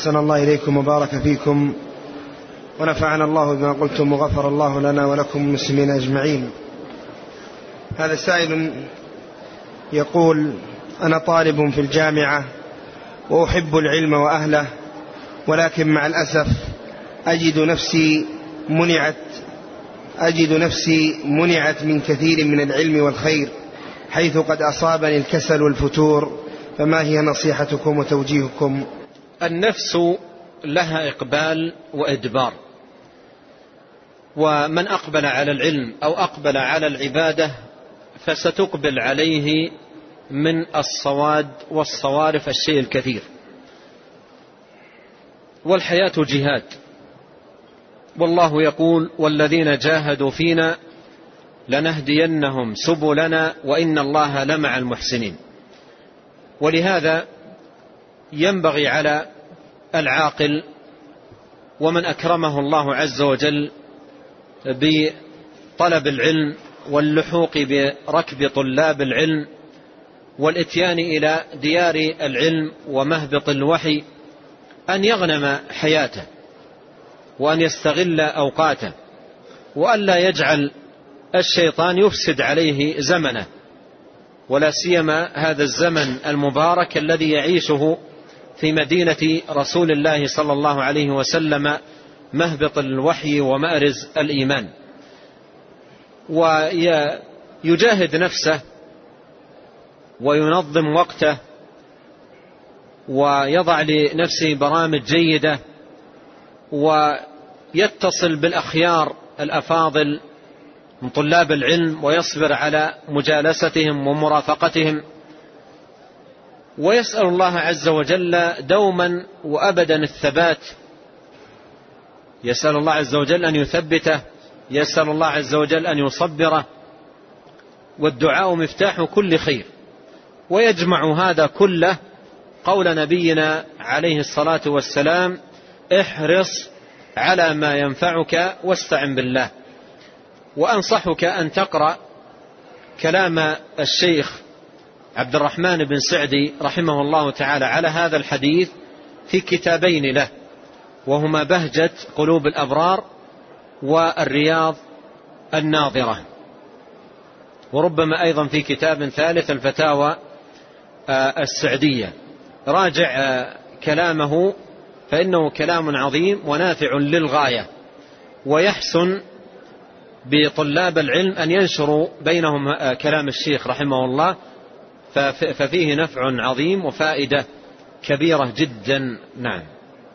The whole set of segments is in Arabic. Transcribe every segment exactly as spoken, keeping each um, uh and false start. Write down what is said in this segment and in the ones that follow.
أحسن الله إليكم وبارك فيكم، ونفعنا الله بما قلتم وغفر الله لنا ولكم المسلمين أجمعين. هذا سائل يقول: أنا طالب في الجامعة وأحب العلم وأهله، ولكن مع الأسف أجد نفسي منعت أجد نفسي منعت من كثير من العلم والخير، حيث قد أصابني الكسل والفتور، فما هي نصيحتكم وتوجيهكم؟ النفس لها إقبال وإدبار، ومن أقبل على العلم أو أقبل على العبادة فستقبل عليه من الصواد والصوارف الشيء الكثير. والحياة جهاد، والله يقول: والذين جاهدوا فينا لنهدينهم سبلنا وإن الله لمع المحسنين. ولهذا ينبغي على العاقل ومن أكرمه الله عز وجل بطلب العلم واللحوق بركب طلاب العلم والإتيان إلى ديار العلم ومهبط الوحي أن يغنم حياته وأن يستغل أوقاته، وأن لا يجعل الشيطان يفسد عليه زمنه، ولا سيما هذا الزمن المبارك الذي يعيشه في مدينة رسول الله صلى الله عليه وسلم، مهبط الوحي ومأرز الإيمان. ويجاهد نفسه وينظم وقته ويضع لنفسه برامج جيدة، ويتصل بالأخيار الأفاضل من طلاب العلم ويصبر على مجالستهم ومرافقتهم، ويسأل الله عز وجل دوما وأبدا الثبات. يسأل الله عز وجل أن يثبته، يسأل الله عز وجل أن يصبره، والدعاء مفتاح كل خير. ويجمع هذا كله قول نبينا عليه الصلاة والسلام: احرص على ما ينفعك واستعن بالله. وأنصحك أن تقرأ كلام الشيخ عبد الرحمن بن سعدي رحمه الله تعالى على هذا الحديث في كتابين له، وهما بهجة قلوب الأبرار والرياض الناظرة، وربما أيضا في كتاب ثالث الفتاوى السعدية. راجع كلامه فإنه كلام عظيم ونافع للغاية، ويحسن بطلاب العلم أن ينشروا بينهم كلام الشيخ رحمه الله، ففيه نفع عظيم وفائدة كبيرة جدا. نعم.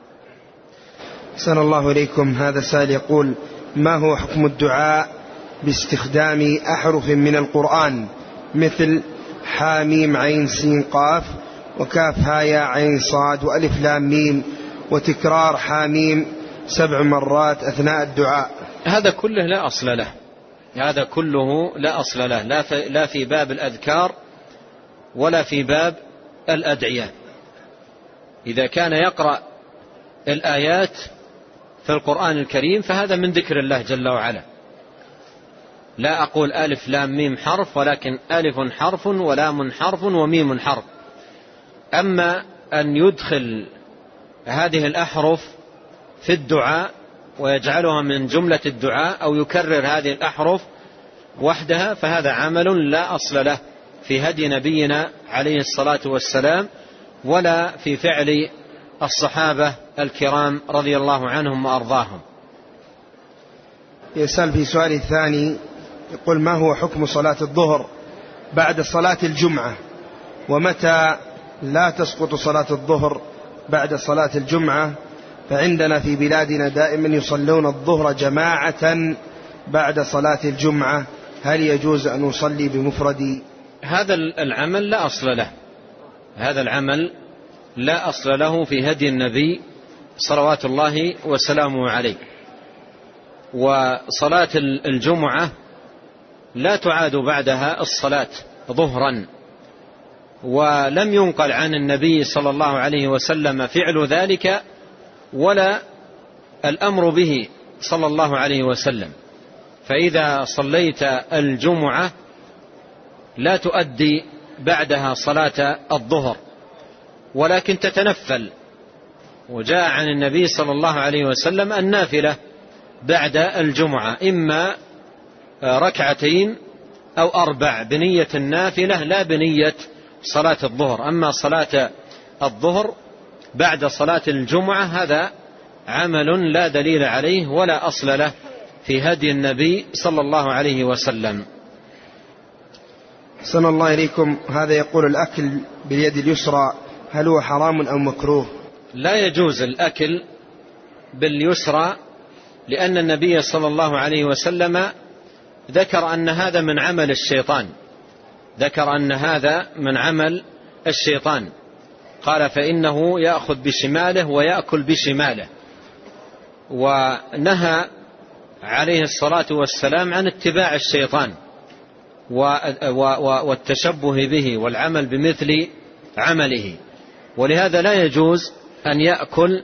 أحسن الله إليكم. هذا سائل يقول: ما هو حكم الدعاء باستخدام أحرف من القرآن مثل حاميم عين سين قاف وكاف هايا عين صاد وألف لام ميم، وتكرار حاميم سبع مرات أثناء الدعاء؟ هذا كله لا أصل له، هذا كله لا أصل له، لا في, لا في باب الأذكار ولا في باب الأدعية. إذا كان يقرأ الآيات في القرآن الكريم فهذا من ذكر الله جل وعلا. لا أقول ألف لام ميم حرف، ولكن ألف حرف ولام حرف وميم حرف. أما أن يدخل هذه الأحرف في الدعاء ويجعلها من جملة الدعاء أو يكرر هذه الأحرف وحدها فهذا عمل لا أصل له في هدي نبينا عليه الصلاة والسلام، ولا في فعل الصحابة الكرام رضي الله عنهم وأرضاهم. يسأل في سؤال الثاني يقول: ما هو حكم صلاة الظهر بعد صلاة الجمعة، ومتى لا تسقط صلاة الظهر بعد صلاة الجمعة؟ فعندنا في بلادنا دائما يصلون الظهر جماعة بعد صلاة الجمعة، هل يجوز أن أصلي بمفردي؟ هذا العمل لا أصل له، هذا العمل لا أصل له في هدي النبي صلوات الله وسلامه عليه. وصلاة الجمعة لا تعاد بعدها الصلاة ظهرا، ولم ينقل عن النبي صلى الله عليه وسلم فعل ذلك ولا الأمر به صلى الله عليه وسلم. فإذا صليت الجمعة لا تؤدي بعدها صلاة الظهر، ولكن تتنفل وجاء عن النبي صلى الله عليه وسلم النافلة بعد الجمعة إما ركعتين أو أربع بنية النافلة لا بنية صلاة الظهر. أما صلاة الظهر بعد صلاة الجمعة هذا عمل لا دليل عليه ولا أصل له في هدي النبي صلى الله عليه وسلم. أحسن الله إليكم. هذا يقول الأكل باليد اليسرى هل هو حرام أو مكروه؟ لا يجوز الأكل باليسرى، لأن النبي صلى الله عليه وسلم ذكر أن هذا من عمل الشيطان ذكر أن هذا من عمل الشيطان قال فإنه يأخذ بشماله ويأكل بشماله. ونهى عليه الصلاة والسلام عن اتباع الشيطان والتشبه به والعمل بمثل عمله، ولهذا لا يجوز أن يأكل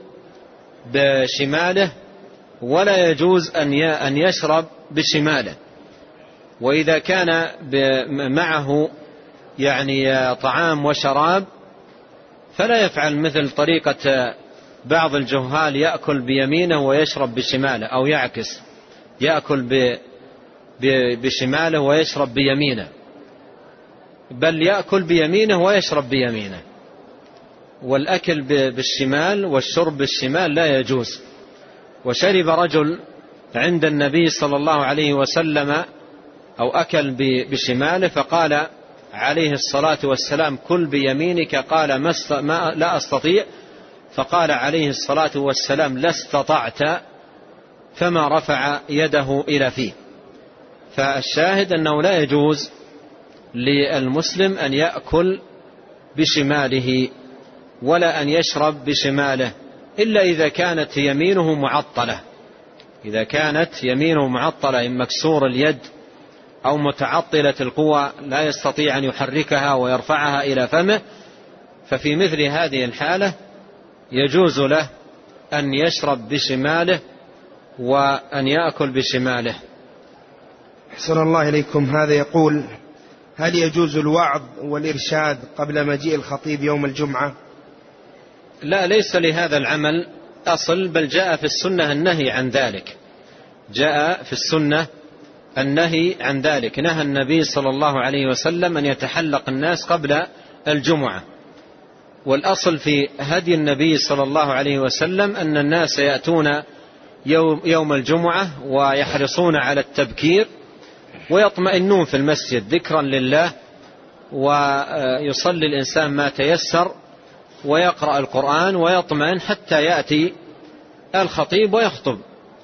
بشماله ولا يجوز أن يشرب بشماله. وإذا كان معه يعني طعام وشراب فلا يفعل مثل طريقة بعض الجهال يأكل بيمينه ويشرب بشماله، أو يعكس يأكل بشماله ويشرب بيمينه، بل يأكل بيمينه ويشرب بيمينه. والأكل بالشمال والشرب بالشمال لا يجوز. وشرب رجل عند النبي صلى الله عليه وسلم أو أكل بشماله فقال عليه الصلاة والسلام كل بيمينك، قال ما لا أستطيع، فقال عليه الصلاة والسلام لا استطعت، فما رفع يده إلى فيه. فالشاهد أنه لا يجوز للمسلم أن يأكل بشماله ولا أن يشرب بشماله إلا إذا كانت يمينه معطلة إذا كانت يمينه معطلة إن مكسور اليد أو متعطلة القوى لا يستطيع أن يحركها ويرفعها إلى فمه، ففي مثل هذه الحالة يجوز له أن يشرب بشماله وأن يأكل بشماله. أحسن الله إليكم. هذا يقول هل يجوز الوعظ والإرشاد قبل مجيء الخطيب يوم الجمعة؟ لا، ليس لهذا العمل أصل، بل جاء في السنة النهي عن ذلك جاء في السنة النهي عن ذلك نهى النبي صلى الله عليه وسلم أن يتحلق الناس قبل الجمعة. والأصل في هدي النبي صلى الله عليه وسلم أن الناس يأتون يوم الجمعة ويحرصون على التبكير ويطمئنون في المسجد ذكرا لله، ويصلي الإنسان ما تيسر ويقرأ القرآن ويطمئن حتى يأتي الخطيب ويخطب.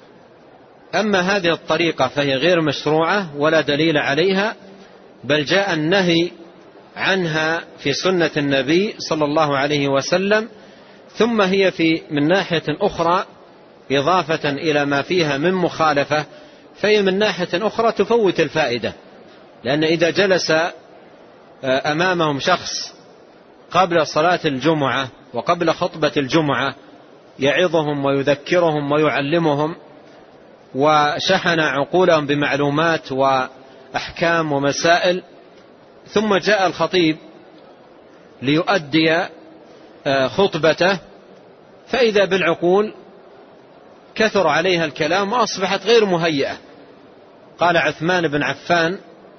أما هذه الطريقة فهي غير مشروعة ولا دليل عليها، بل جاء النهي عنها في سنة النبي صلى الله عليه وسلم. ثم هي في من ناحية أخرى إضافة إلى ما فيها من مخالفة، فهي من ناحية أخرى تفوت الفائدة، لأن إذا جلس أمامهم شخص قبل صلاة الجمعة وقبل خطبة الجمعة يعظهم ويذكرهم ويعلمهم وشحن عقولهم بمعلومات وأحكام ومسائل، ثم جاء الخطيب ليؤدي خطبته فإذا بالعقول كثر عليها الكلام وأصبحت غير مهيئة. قال عثمان بن عفان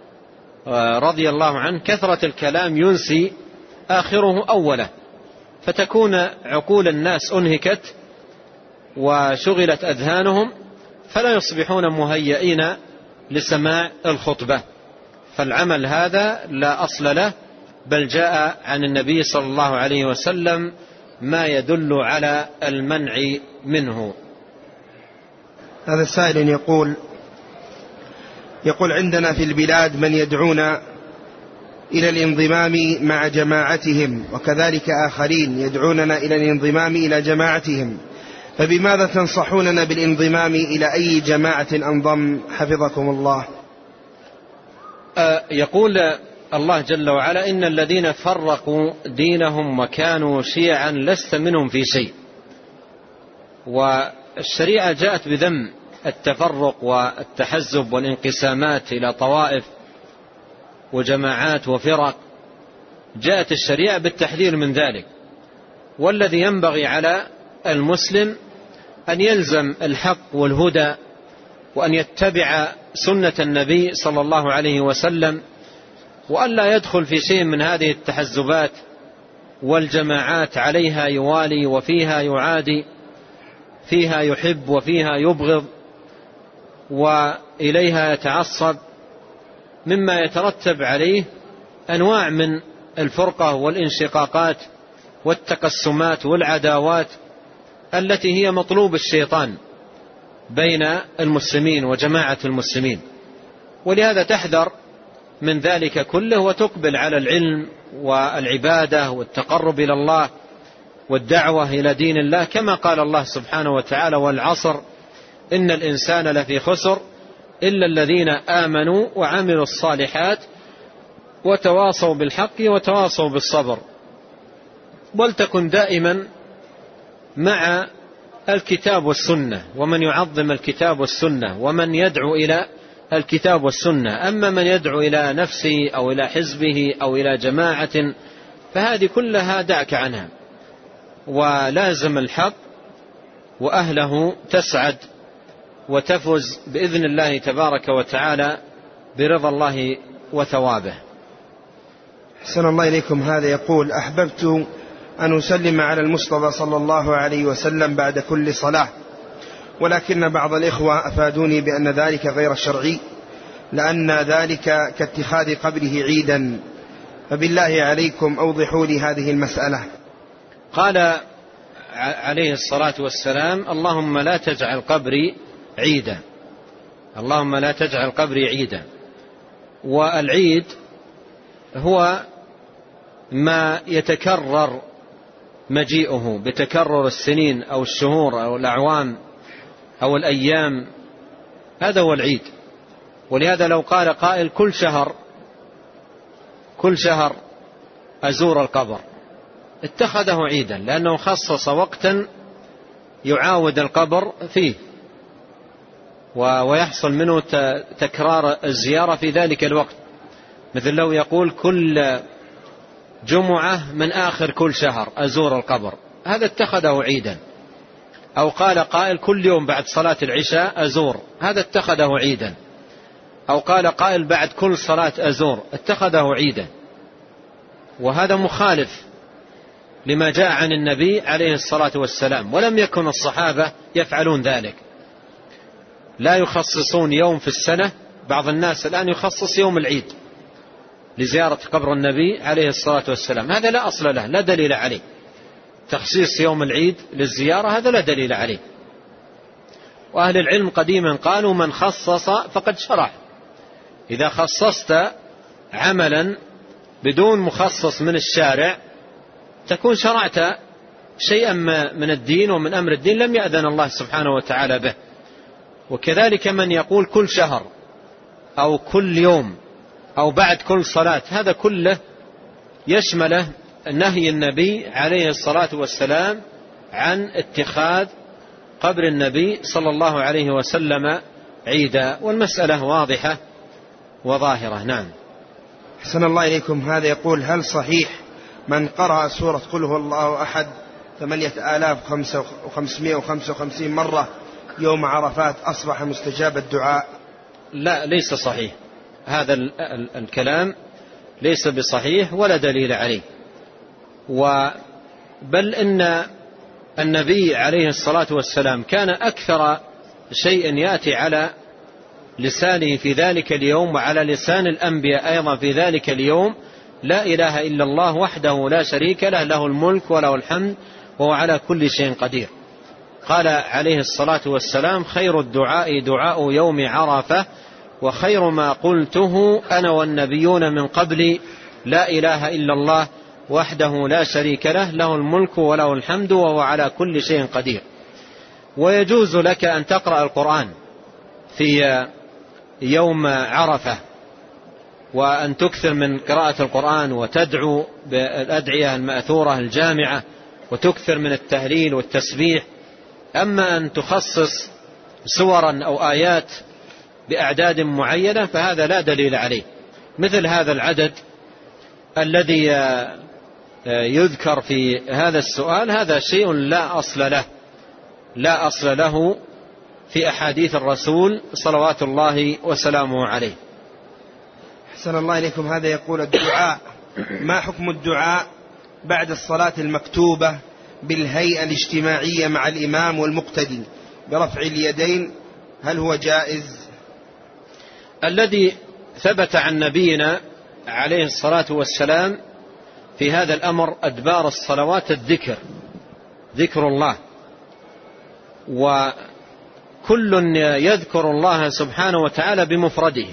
رضي الله عنه كثرة الكلام ينسي آخره أوله، فتكون عقول الناس أنهكت وشغلت أذهانهم فلا يصبحون مهيئين لسماع الخطبة. فالعمل هذا لا أصل له، بل جاء عن النبي صلى الله عليه وسلم ما يدل على المنع منه. هذا السائل يقول يقول عندنا في البلاد من يدعون إلى الانضمام مع جماعتهم، وكذلك آخرين يدعوننا إلى الانضمام إلى جماعتهم، فبماذا تنصحوننا بالانضمام إلى أي جماعة أنضم حفظكم الله؟ يقول الله جل وعلا إن الذين فرقوا دينهم وكانوا شيعا لست منهم في شيء. والشريعة جاءت بذم التفرق والتحزب والانقسامات إلى طوائف وجماعات وفرق، جاءت الشريعة بالتحذير من ذلك. والذي ينبغي على المسلم أن يلزم الحق والهدى، وأن يتبع سنة النبي صلى الله عليه وسلم، وأن لا يدخل في شيء من هذه التحزبات والجماعات، عليها يوالي وفيها يعادي، فيها يحب وفيها يبغض، وإليها يتعصب، مما يترتب عليه أنواع من الفرقة والانشقاقات والتقسمات والعداوات التي هي مطلوب الشيطان بين المسلمين وجماعة المسلمين. ولهذا تحذر من ذلك كله، وتقبل على العلم والعبادة والتقرب إلى الله والدعوة إلى دين الله، كما قال الله سبحانه وتعالى: والعصر إن الإنسان لفي خسر إلا الذين آمنوا وعملوا الصالحات وتواصوا بالحق وتواصوا بالصبر. ولتكن دائما مع الكتاب والسنة، ومن يعظم الكتاب والسنة، ومن يدعو إلى الكتاب والسنة. أما من يدعو إلى نفسه أو إلى حزبه أو إلى جماعة فهذه كلها دعك عنها، ولازم الحق وأهله تسعد وتفز بإذن الله تبارك وتعالى برضا الله وثوابه. أحسن الله إليكم. هذا يقول: أحببت أن أسلم على المصطفى صلى الله عليه وسلم بعد كل صلاة، ولكن بعض الإخوة أفادوني بأن ذلك غير شرعي، لأن ذلك كاتخاذ قبره عيدا، فبالله عليكم أوضحوا لي هذه المسألة. قال عليه الصلاة والسلام: اللهم لا تجعل قبري عيدا، اللهم لا تجعل قبري عيدا. والعيد هو ما يتكرر مجيئه بتكرر السنين أو الشهور أو الأعوام أو الأيام، هذا هو العيد. ولهذا لو قال قائل: كل شهر كل شهر أزور القبر، اتخذه عيدا، لأنه خصص وقتا يعاود القبر فيه ويحصل منه تكرار الزيارة في ذلك الوقت. مثل لو يقول: كل جمعة من آخر كل شهر أزور القبر، هذا اتخذه عيدا. أو قال قائل: كل يوم بعد صلاة العشاء أزور، هذا اتخذه عيدا. أو قال قائل: بعد كل صلاة أزور، اتخذه عيدا. وهذا مخالف لما جاء عن النبي عليه الصلاة والسلام، ولم يكن الصحابة يفعلون ذلك، لا يخصصون يوم في السنة. بعض الناس الآن يخصص يوم العيد لزيارة قبر النبي عليه الصلاة والسلام، هذا لا أصل له، لا دليل عليه. تخصيص يوم العيد للزيارة هذا لا دليل عليه. وأهل العلم قديما قالوا: من خصص فقد شرع. إذا خصصت عملا بدون مخصص من الشارع تكون شرعت شيئا من الدين ومن أمر الدين لم يأذن الله سبحانه وتعالى به. وكذلك من يقول كل شهر أو كل يوم أو بعد كل صلاة، هذا كله يشمله نهي النبي عليه الصلاة والسلام عن اتخاذ قبر النبي صلى الله عليه وسلم عيدا. والمسألة واضحة وظاهرة. نعم. أحسن الله إليكم. هذا يقول: هل صحيح من قرأ سورة قل هو الله أحد ثمانية آلاف وخمسمائة وخمسة وخمسين مرة يوم عرفات أصبح مستجاب الدعاء؟ لا، ليس صحيح هذا الكلام، ليس بصحيح ولا دليل عليه. بل إن النبي عليه الصلاة والسلام كان أكثر شيء يأتي على لسانه في ذلك اليوم وعلى لسان الأنبياء أيضا في ذلك اليوم: لا إله إلا الله وحده لا شريك له، له الملك وله الحمد وهو على كل شيء قدير. قال عليه الصلاة والسلام: خير الدعاء دعاء يوم عرفة، وخير ما قلته أنا والنبيون من قبلي، لا إله إلا الله وحده لا شريك له، له الملك وله الحمد وهو على كل شيء قدير. ويجوز لك أن تقرأ القرآن في يوم عرفة، وأن تكثر من قراءة القرآن وتدعو بالأدعية المأثورة الجامعة، وتكثر من التهليل والتسبيح. أما أن تخصص سورا أو آيات بأعداد معينة فهذا لا دليل عليه. مثل هذا العدد الذي يذكر في هذا السؤال هذا شيء لا أصل له لا أصل له في أحاديث الرسول صلوات الله وسلامه عليه. أحسن الله إليكم. هذا يقول الدعاء، ما حكم الدعاء بعد الصلاة المكتوبة بالهيئة الاجتماعية مع الإمام والمقتدي برفع اليدين، هل هو جائز؟ الذي ثبت عن نبينا عليه الصلاة والسلام في هذا الأمر أدبار الصلوات الذكر، ذكر الله، وكل يذكر الله سبحانه وتعالى بمفرده،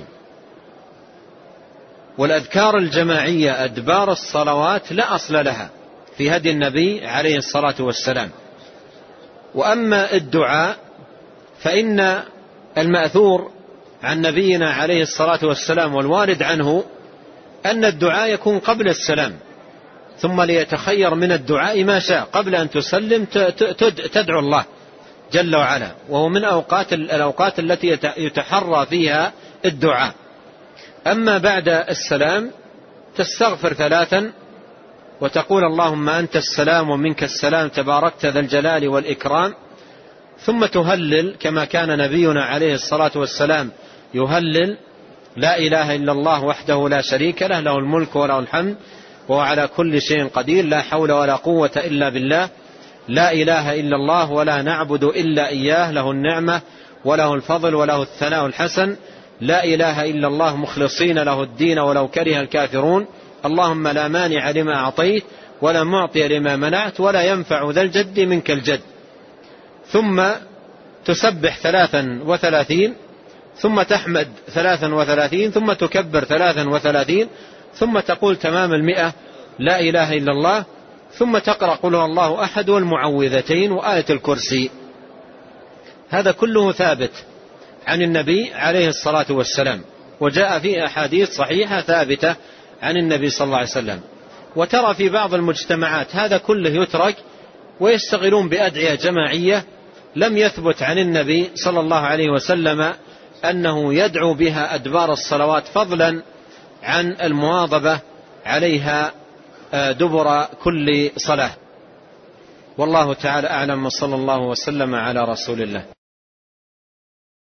والأذكار الجماعية أدبار الصلوات لا أصل لها في هدي النبي عليه الصلاة والسلام. وأما الدعاء فإن المأثور عن نبينا عليه الصلاة والسلام والوارد عنه أن الدعاء يكون قبل السلام، ثم ليتخير من الدعاء ما شاء قبل أن تسلم تدعو الله جل وعلا، وهو من أوقات الأوقات التي يتحرى فيها الدعاء. أما بعد السلام تستغفر ثلاثا وتقول اللهم أنت السلام ومنك السلام تباركت ذا الجلال والإكرام، ثم تهلل كما كان نبينا عليه الصلاة والسلام يهلل لا إله إلا الله وحده لا شريك له، له الملك وله الحمد وهو على كل شيء قدير، لا حول ولا قوة إلا بالله، لا إله إلا الله ولا نعبد إلا إياه، له النعمة وله الفضل وله الثناء الحسن، لا إله إلا الله مخلصين له الدين ولو كره الكافرون، اللهم لا مانع لما أعطيت ولا معطي لما منعت ولا ينفع ذا الجد منك الجد. ثم تسبح ثلاثا وثلاثين، ثم تحمد ثلاثا وثلاثين، ثم تكبر ثلاثا وثلاثين، ثم تقول تمام المئة لا إله إلا الله، ثم تقرأ قل هو الله أحد والمعوذتين وآية الكرسي. هذا كله ثابت عن النبي عليه الصلاة والسلام، وجاء في أحاديث صحيحة ثابتة عن النبي صلى الله عليه وسلم. وترى في بعض المجتمعات هذا كله يترك ويشتغلون بأدعية جماعية لم يثبت عن النبي صلى الله عليه وسلم أنه يدعو بها أدبار الصلوات، فضلا عن المواظبة عليها دبر كل صلاة. والله تعالى أعلم، وصلى الله وسلم على رسول الله.